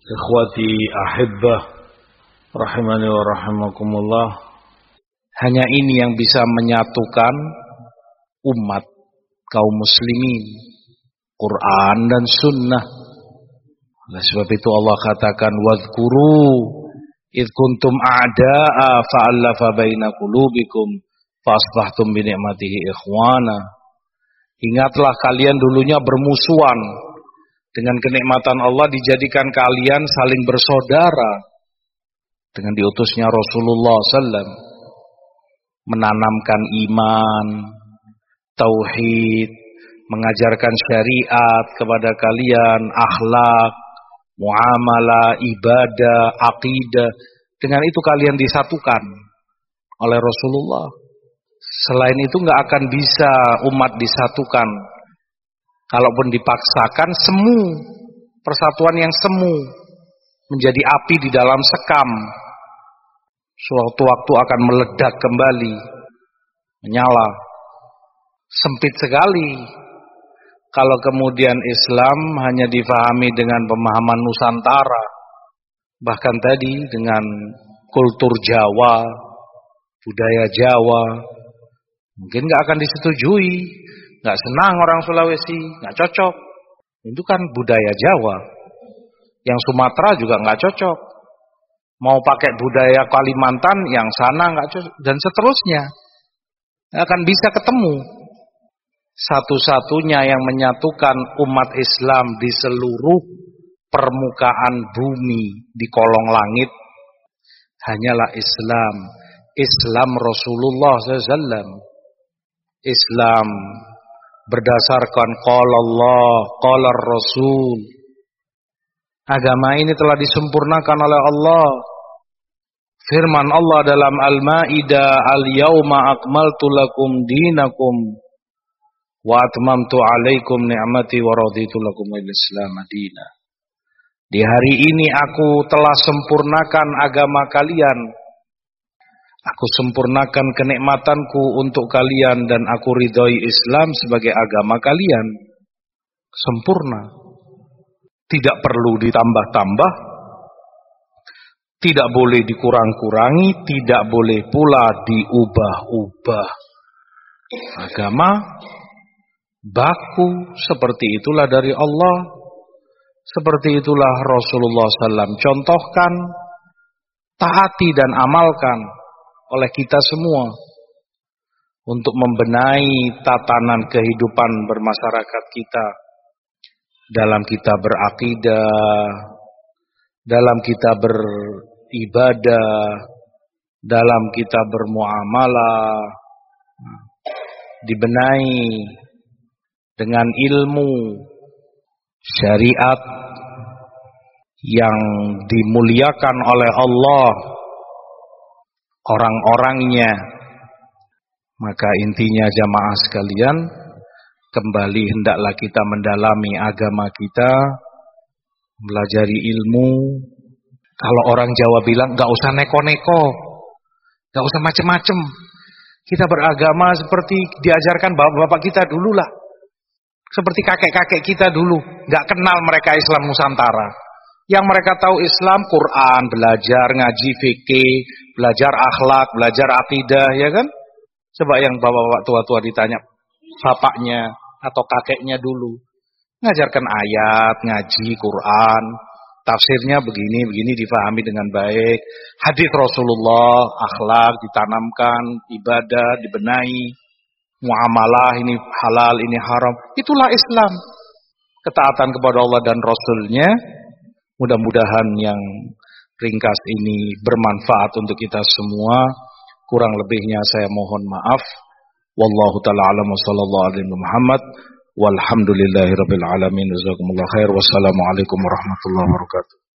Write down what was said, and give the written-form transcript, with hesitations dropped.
Ikhwati ahibbah rahimani wa rahimakumullah. Hanya ini yang bisa menyatukan umat kaum muslimin, Quran dan sunnah. Oleh sebab itu Allah katakan wadhkuru idh kuntum a'da'a fa'allafa baina qulubikum fasbahtum bi ni'matihi ikhwana. Ingatlah kalian dulunya bermusuhan, dengan kenikmatan Allah dijadikan kalian saling bersaudara. Dengan diutusnya Rasulullah SAW menanamkan iman, tauhid, mengajarkan syariat kepada kalian, akhlak, muamalah, ibadah, akidah. Dengan itu kalian disatukan oleh Rasulullah. Selain itu nggak akan bisa umat disatukan. Kalaupun dipaksakan, semu, persatuan yang semu, menjadi api di dalam sekam. Suatu waktu akan meledak kembali, menyala. Sempit sekali kalau kemudian Islam hanya difahami dengan pemahaman Nusantara, bahkan tadi dengan kultur Jawa, budaya Jawa, mungkin nggak akan disetujui, nggak senang orang Sulawesi, nggak cocok. Itu kan budaya Jawa. Yang Sumatera juga nggak cocok. Mau pakai budaya Kalimantan, yang sana nggak cocok, dan seterusnya. Nggak akan bisa ketemu. Satu-satunya yang menyatukan umat Islam di seluruh permukaan bumi, di kolong langit, hanyalah Islam. Islam Rasulullah SAW. Islam berdasarkan qala Allah, qala Rasul. Agama ini telah disempurnakan oleh Allah. Firman Allah dalam Al-Maidah, "Al-yauma akmaltu lakum dinakum wa atmamtu 'alaikum ni'mati wa raditu lakum al-Islam madina." Di hari ini aku telah sempurnakan agama kalian. Aku sempurnakan kenikmatanku untuk kalian dan aku ridhoi Islam sebagai agama kalian. Sempurna. Tidak perlu ditambah-tambah, tidak boleh dikurang-kurangi, tidak boleh pula diubah-ubah. Agama baku, seperti itulah dari Allah, seperti itulah Rasulullah SAW contohkan, taati dan amalkan oleh kita semua untuk membenahi tatanan kehidupan bermasyarakat kita. Dalam kita berakidah, dalam kita beribadah, dalam kita bermuamalah, dibenahi dengan ilmu syariat yang dimuliakan oleh Allah, orang-orangnya. Maka intinya jamaah sekalian, kembali hendaklah kita mendalami agama kita, melajari ilmu. Kalau orang Jawa bilang, gak usah neko-neko, gak usah macem-macem. Kita beragama seperti diajarkan bapak-bapak kita dulu lah. Seperti kakek-kakek kita dulu. Gak kenal mereka Islam Nusantara. Yang mereka tahu Islam, Quran, belajar, ngaji fikih, belajar akhlak, belajar akidah, ya kan? Coba yang bapak-bapak tua-tua ditanya, bapaknya atau kakeknya dulu ngajarkan ayat, ngaji Quran, tafsirnya begini difahami dengan baik, hadis Rasulullah, akhlak ditanamkan, ibadah dibenahi, muamalah ini halal, ini haram. Itulah Islam, ketaatan kepada Allah dan Rasulnya. Mudah-mudahan yang ringkas ini bermanfaat untuk kita semua. Kurang lebihnya saya mohon maaf. Wallahu ta'ala alam wa sallallahu alaihi Muhammad walhamdulillahi rabbil alamin. Jazakumullah khair. Wassalamualaikum warahmatullahi wabarakatuh.